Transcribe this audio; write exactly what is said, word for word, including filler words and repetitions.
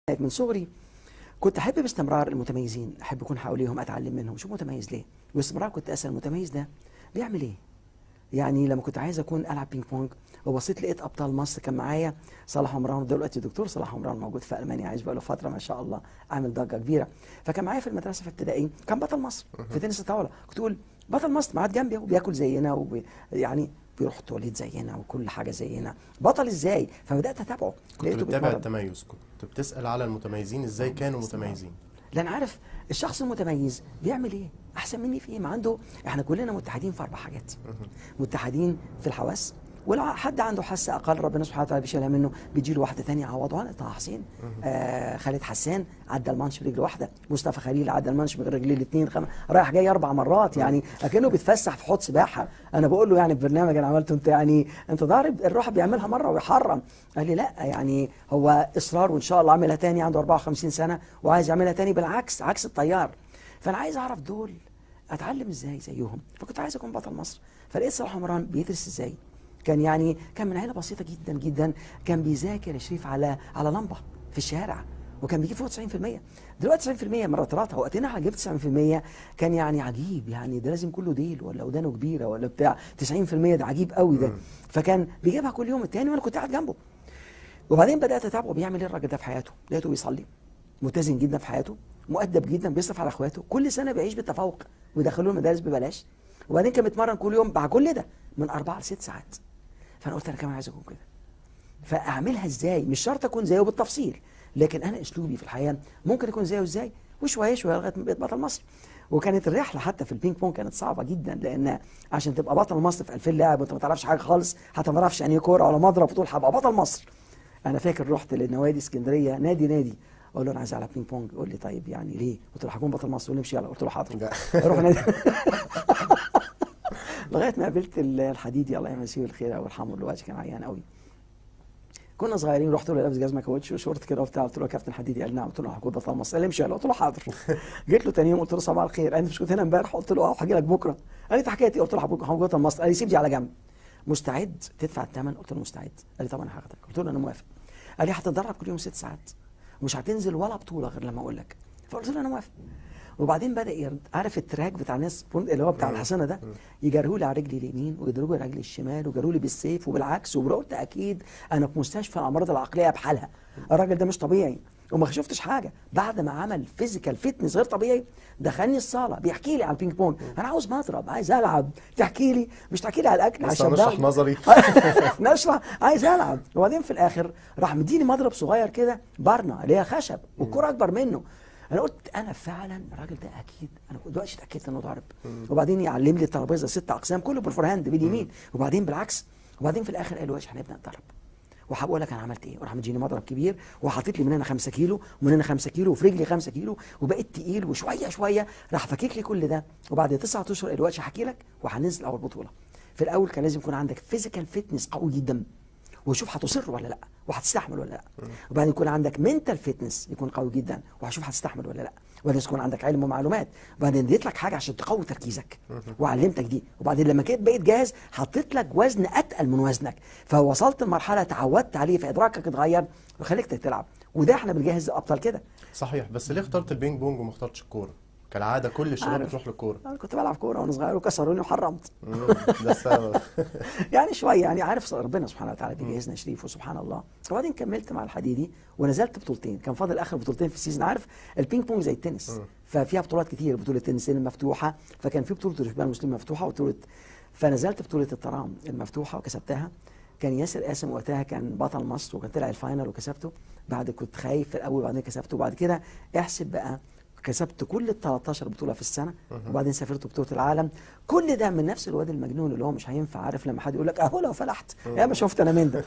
من صغري كنت احب باستمرار المتميزين، احب اكون حواليهم اتعلم منهم. شو متميز ليه؟ باستمرار كنت اسال المتميز ده بيعمل ايه؟ يعني لما كنت عايز اكون العب بينج بونج وبصيت لقيت ابطال مصر. كان معايا صلاح عمران، دلوقتي دكتور صلاح عمران موجود في المانيا، عايش بقاله فتره ما شاء الله، عامل ضجه كبيره. فكان معايا في المدرسه في ابتدائي، كان بطل مصر في تنس الطاوله. كنت اقول بطل مصر قاعد جنبي وبياكل زينا وبي يعني بيروح التواليت زينا وكل حاجه زينا، بطل ازاي؟ فبدات اتابعه. كنت بتتابع التميز، كنت بتسال على المتميزين ازاي كانوا متميزين، لان عارف الشخص المتميز بيعمل ايه احسن مني في ايه. ما عنده، احنا كلنا متحدين في اربع حاجات. متحدين في الحواس، ولو حد عنده حاسه اقل ربنا سبحانه وتعالى بيشيلها منه، بيجي له واحده ثانيه عوضها. طه حسين، آه خالد حسان عدى المانش برجل واحده، مصطفى خليل عدى المانش برجلين الاثنين، خم... رايح جاي اربع مرات، يعني اكنه بيتفسح في حوض سباحه. انا بقول له يعني في برنامج انا عملته، انت يعني انت ضارب الروح بيعملها مره ويحرم. قال لي لا، يعني هو اصرار وان شاء الله عاملها ثاني، عنده أربعة وخمسين سنه وعايز يعملها ثاني، بالعكس عكس التيار. فانا عايز اعرف دول اتعلم ازاي زيهم، فكنت عايز اكون بطل مصر. فلقيت صلاح عمران بيدرس ازاي. كان يعني كان من عيله بسيطه جدا جدا، كان بيذاكر يا شريف على على لمبه في الشارع، وكان بيجيب فوق تسعين في المية. دلوقتي تسعين في المية من رطراتها، وقتنا احنا جبت تسعين في المية كان يعني عجيب، يعني ده لازم كله ديل ولا ودانه كبيره ولا بتاع. تسعين في المية ده عجيب قوي ده. فكان بيجيبها كل يوم التاني وانا كنت قاعد جنبه. وبعدين بدات اتابعه بيعمل ايه الراجل ده في حياته. لقيته بيصلي، متزن جدا في حياته، مؤدب جدا، بيصرف على اخواته، كل سنه بيعيش بالتفوق ويدخلوه المدارس ببلاش. وبعدين كان بيتمرن كل يوم مع كل ده من اربع لست ساعات. فانا قلت انا كمان عايز اكون كده. فاعملها ازاي؟ مش شرط اكون زيه بالتفصيل، لكن انا اسلوبي في الحياه ممكن يكون زيه ازاي، وشويه شويه لغايه ما بقيت بطل مصر. وكانت الرحله حتى في البينج بونج كانت صعبه جدا، لان عشان تبقى بطل مصر في ألفين لاعب وانت ما تعرفش حاجه خالص، حتى ما تعرفش يعني ايه كوره ولا مضرب، وتقول هبقى بطل مصر. انا فاكر رحت لنوادي اسكندريه، نادي نادي اقول له انا عايز العب بينج بونج، يقول لي طيب يعني ليه؟ قلت له هكون بطل مصر. يقول لي امشي يلا. قلت له حاضر. اروح نادي لغايه ما قابلت الحديدي الله يمسيه بالخير او يرحمه، دلوقتي كان عيان قوي. كنا صغيرين، رحت له لابس جزمه كاوتش وشورت كده وبتاع، قلت له يا كابتن حديدي. قال نعم. قلت له هكون بطل مصر. قال لي امشي يلا. قلت له حاضر. جيت له ثاني يوم قلت له صباح الخير. قال لي مش كنت هنا امبارح؟ قلت له اه هاجي لك بكره. قال لي حكايتي. قلت له هكون بطل مصر. قال لي سيب دي على جنب، مستعد تدفع الثمن؟ قلت له مستعد. قال لي طبعا هاخدك. قلت له انا موافق. قال لي هتتدرب كل يوم ست ساعات ومش هتنزل ولا بطوله غير لما اقول لك. فقلت له انا موافق. وبعدين بدا يرد، عارف التراك بتاع الناس اللي هو بتاع الحصانه ده، يجرهوا لي على رجلي اليمين ويضربوا لي رجلي الشمال ويجرهوا لي بالسيف وبالعكس. وقلت اكيد انا في مستشفى الامراض العقليه بحالها، الراجل ده مش طبيعي. وما شفتش حاجه بعد ما عمل فيزيكال فيتنس غير طبيعي. دخلني الصاله بيحكي لي على البينج بونج، انا عاوز مضرب، عايز العب. تحكي لي، مش تحكي لي على الاكل عشان نشرح نظري نشرح، عايز العب. وبعدين في الاخر راح مديني مضرب صغير كده، برنه اللي هي خشب والكره اكبر منه. انا قلت انا فعلا الراجل ده اكيد، انا دلوقتي اتاكدت انه ضارب. وبعدين يعلم لي الترابيزه ست اقسام كله بالفور هاند باليمين، وبعدين بالعكس. وبعدين في الاخر قال له ايش هنبدا نضرب، وهقول لك انا عملت ايه. وراح مديني مضرب كبير وحاطط لي من هنا خمسة كيلو ومن هنا خمسة كيلو وفي رجلي خمسة كيلو، وبقيت تقيل. وشويه شويه راح فكك لي كل ده. وبعد تسعة اشهر قال دلوقتي هحكي لك وهننزل اول بطوله. في الاول كان لازم يكون عندك فيزيكال فيتنس قوي جدا، وشوف هتصر ولا لا وهتستحمل ولا لا. وبعدين يكون عندك منتال فيتنس يكون قوي جدا، وهشوف هتستحمل ولا لا. وبعدين يكون عندك علم ومعلومات، وبعدين اديت لك حاجه عشان تقوي تركيزك وعلمتك دي. وبعدين لما كنت بقيت جاهز حطيت لك وزن اتقل من وزنك، فوصلت لمرحله تعودت عليه، فادراكك اتغير وخليك تلعب. وده احنا بنجهز ابطال كده. صحيح. بس ليه اخترت البينج بونج وما اخترتش الكوره؟ كالعاده كل الشباب بتروح للكوره. انا كنت بلعب كوره وانا صغير وكسروني وحرمت. ده السبب. يعني شويه، يعني عارف ربنا سبحانه وتعالى بيجهزنا شريف وسبحان الله. وبعدين كملت مع الحديدي ونزلت بطولتين، كان فاضل اخر بطولتين في السيزون. عارف البينج بونج زي التنس، ففيها بطولات كتير، بطوله التنس المفتوحه، فكان في بطوله الشباب المسلم المفتوحه وبطوله، فنزلت بطوله الترام المفتوحه وكسبتها. كان ياسر قاسم وقتها كان بطل مصر وكان طلع الفاينل وكسبته. بعد كنت خايف في الاول وبعدين كسبته. وبعد كده احسب بقى كسبت كل ال تلتاشر بطوله في السنه، وبعدين سافرت بطوله العالم. كل ده من نفس الواد المجنون اللي هو مش هينفع. عارف لما حد يقول لك اهو لو فلحت، يا ما شفت انا من ده.